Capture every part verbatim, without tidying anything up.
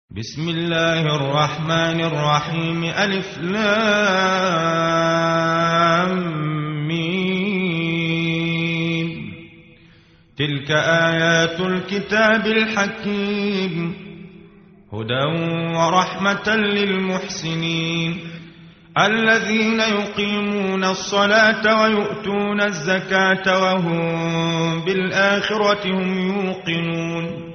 بسم الله الرحمن الرحيم. ألف لام ميم. تلك آيات الكتاب الحكيم هدى ورحمة للمحسنين الذين يقيمون الصلاة ويؤتون الزكاة وهم بالآخرة هم يوقنون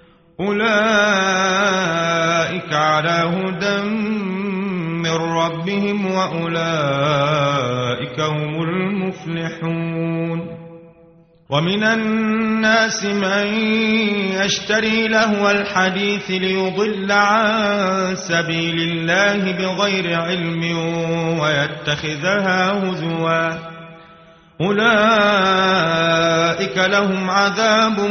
أولئك على هدى من ربهم وأولئك هم المفلحون. ومن الناس من يشتري لهو الحديث ليضل عن سبيل الله بغير علم ويتخذها هزوا أولئك لهم عذاب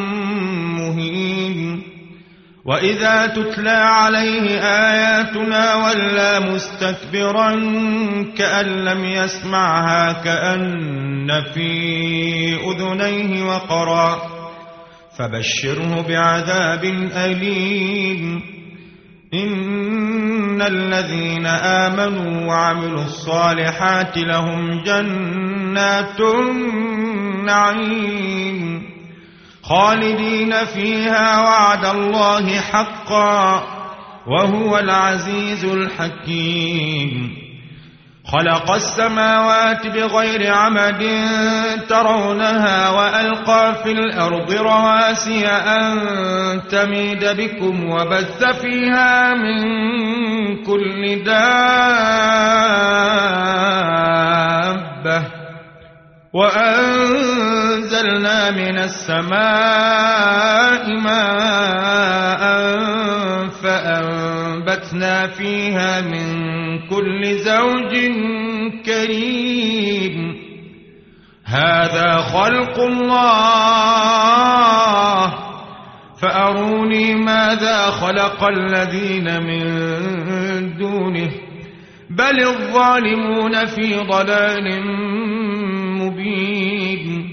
مهين. وإذا تتلى عليه آياتنا ولى مستكبرا كأن لم يسمعها كأن في أذنيه وقرا فبشره بعذاب أليم. إن الذين آمنوا وعملوا الصالحات لهم جنات النعيم خالدين فيها وعد الله حقا وهو العزيز الحكيم. خلق السماوات بغير عمد ترونها وألقى في الأرض رواسي أن تميد بكم وبث فيها من كل دابة وأنزلنا من السماء ماء فأنبتنا فيها من كل زوج كريم. هذا خلق الله فأروني ماذا خلق الذين من دونه بل الظالمون في ضلال مبين.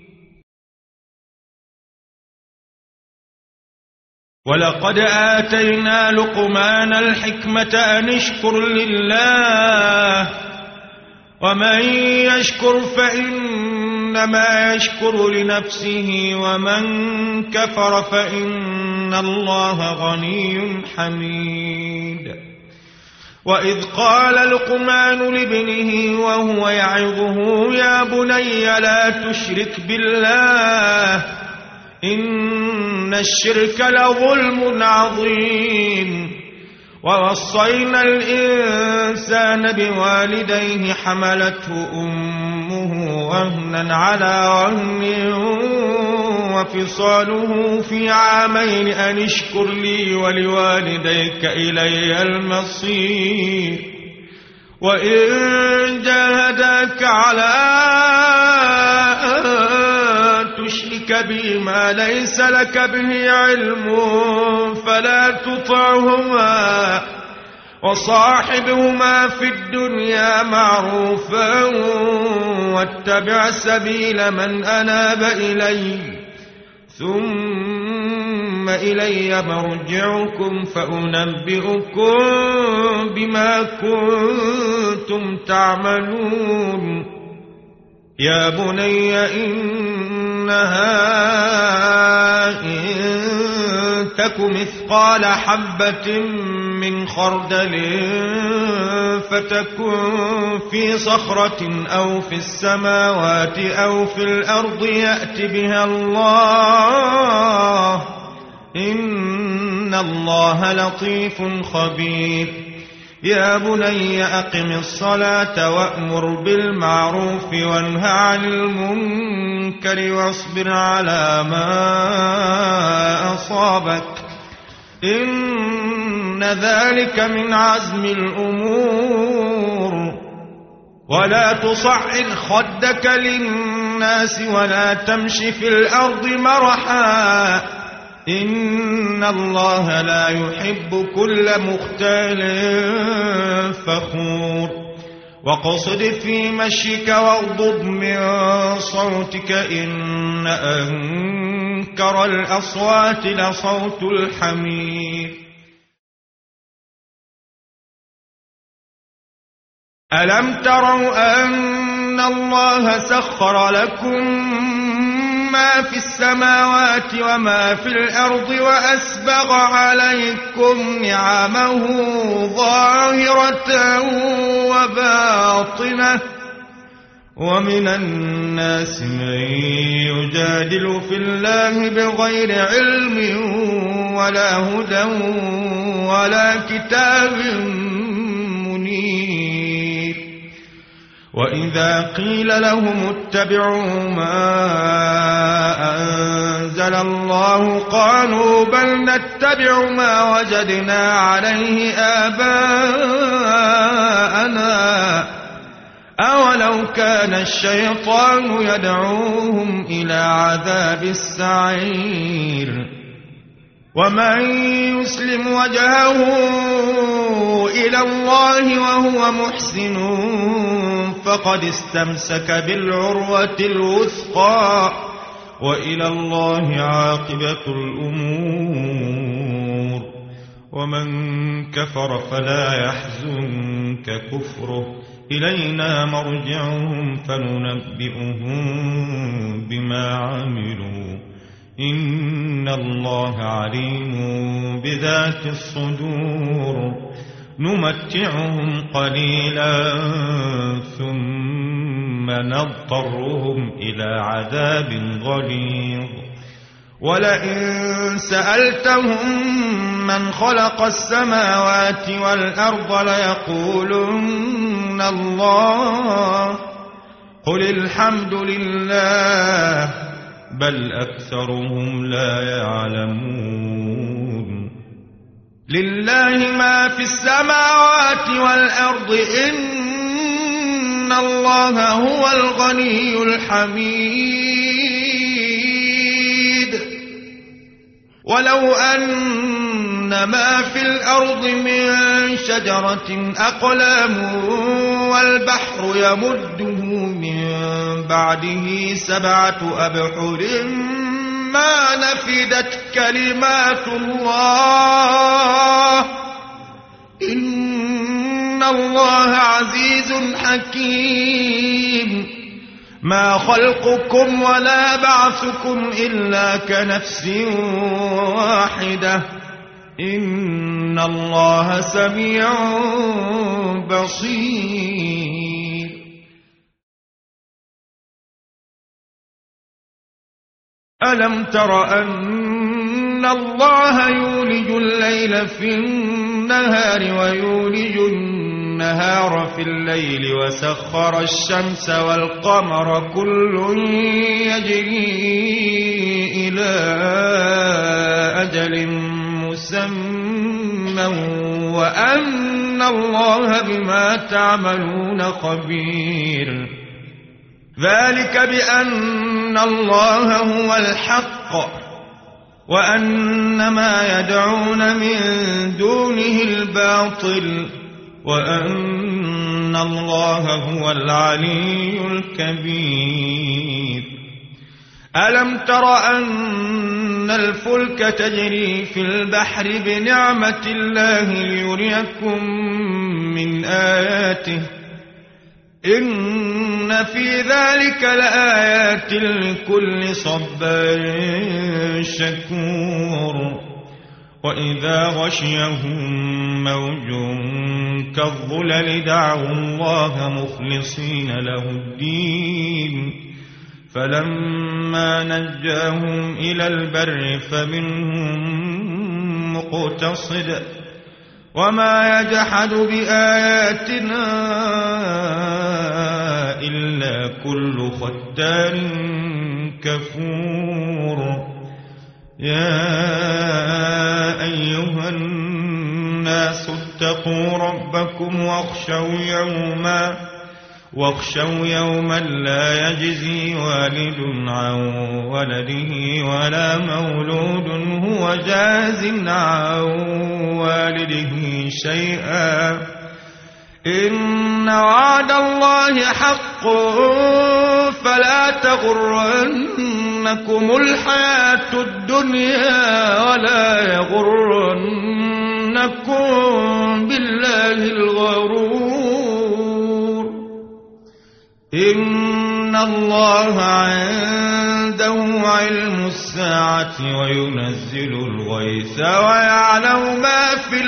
ولقد آتينا لقمان الحكمة أن اشكر لله ومن يشكر فإنما يشكر لنفسه ومن كفر فإن الله غني حميد. وإذ قال لقمان لابنه وهو يعظه يا بني لا تشرك بالله إن الشرك لظلم عظيم. ووصينا الإنسان بوالديه حملته أمه وهنا على وهن وفصاله في عامين أن اشكر لي ولوالديك إلي المصير. وإن جاهداك على أن تشرك بي ما ليس لك به علم فلا تطعهما وصاحبهما في الدنيا معروفا واتبع سبيل من أناب إلي ثم إلي مرجعكم فأنبئكم بما كنتم تعملون. يا بني إنها إن تك مثقال حبة من خردل فتكن في صخرة أو في السماوات أو في الأرض يأت بها الله إن الله لطيف خبير. يا بني أقم الصلاة وأمر بالمعروف وانه عن المنكر واصبر على ما أصابك إن ذلك من عزم الأمور. ولا تصعد خدك للناس ولا تمش في الأرض مرحا إن الله لا يحب كل مختال فخور. واقصد في مشيك واغضض من صوتك إن أنكر الأصوات لصوت الحمير. ألم تروا أن الله سخر لكم ما في السماوات وما في الأرض وأسبغ عليكم نعمه ظاهرة وباطنة ومن الناس من يجادل في الله بغير علم ولا هدى ولا كتاب منير وإذا قيل لهم اتبعوا ما أنزل الله قالوا بل نتبع ما وجدنا عليه آباءنا أولو كان الشيطان يدعوهم إلى عذاب السعير ومن يسلم وجهه إلى الله وهو محسن فقد استمسك بالعروة الوثقى وإلى الله عاقبة الأمور ومن كفر فلا يحزنك كفره إلينا مرجعهم فننبئهم بما عملوا إن الله عليم بذات الصدور نمتعهم قليلا ثم نضطرهم إلى عذاب غليظ ولئن سألتهم من خلق السماوات والأرض ليقولن الله قل الحمد لله بل أكثرهم لا يعلمون لله ما في السماوات والأرض إن الله هو الغني الحميد ولو أن ما في الأرض من شجرة أقلام والبحر يمده من بعده سبعة أبحر ما نفدت كلمات الله إن الله عزيز حكيم ما خلقكم ولا بعثكم إلا كنفس واحدة إن الله سميع بصير ألم تر أن الله يولج الليل في النهار ويولج النهار في الليل وسخر الشمس والقمر كل يجري إلى أجل مسمى وأن الله بما تعملون خبير ذلك بأن الله هو الحق وأن ما يدعون من دونه الباطل وأن الله هو العلي الكبير ألم تر أن الفلك تجري في البحر بنعمة الله ليريكم من آياته إن في ذلك لآيات لكل صبار شكور وإذا غشيهم موج كالظلل دعوا الله مخلصين له الدين فلما نجاهم إلى البر فمنهم مقتصد وما يجحد بآياتنا إلا كل ختار كفور يا أيها الناس اتقوا ربكم واخشوا يوما واخشوا يوما لا يجزي والد عن ولده ولا مولود هو جاز عن والده شيئا إن وعد الله حق فلا تغرنكم الحياة الدنيا ولا يغرنكم بالله الغرور إن الله عنده علم الساعة وينزل الغيث ويعلم ما في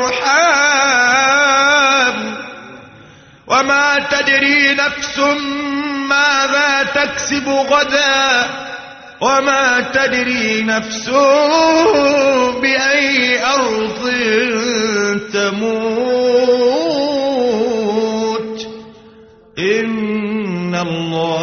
الأرحام وما تدري نفس ماذا تكسب غدا وما تدري نفس بأي أرض تموت إن الله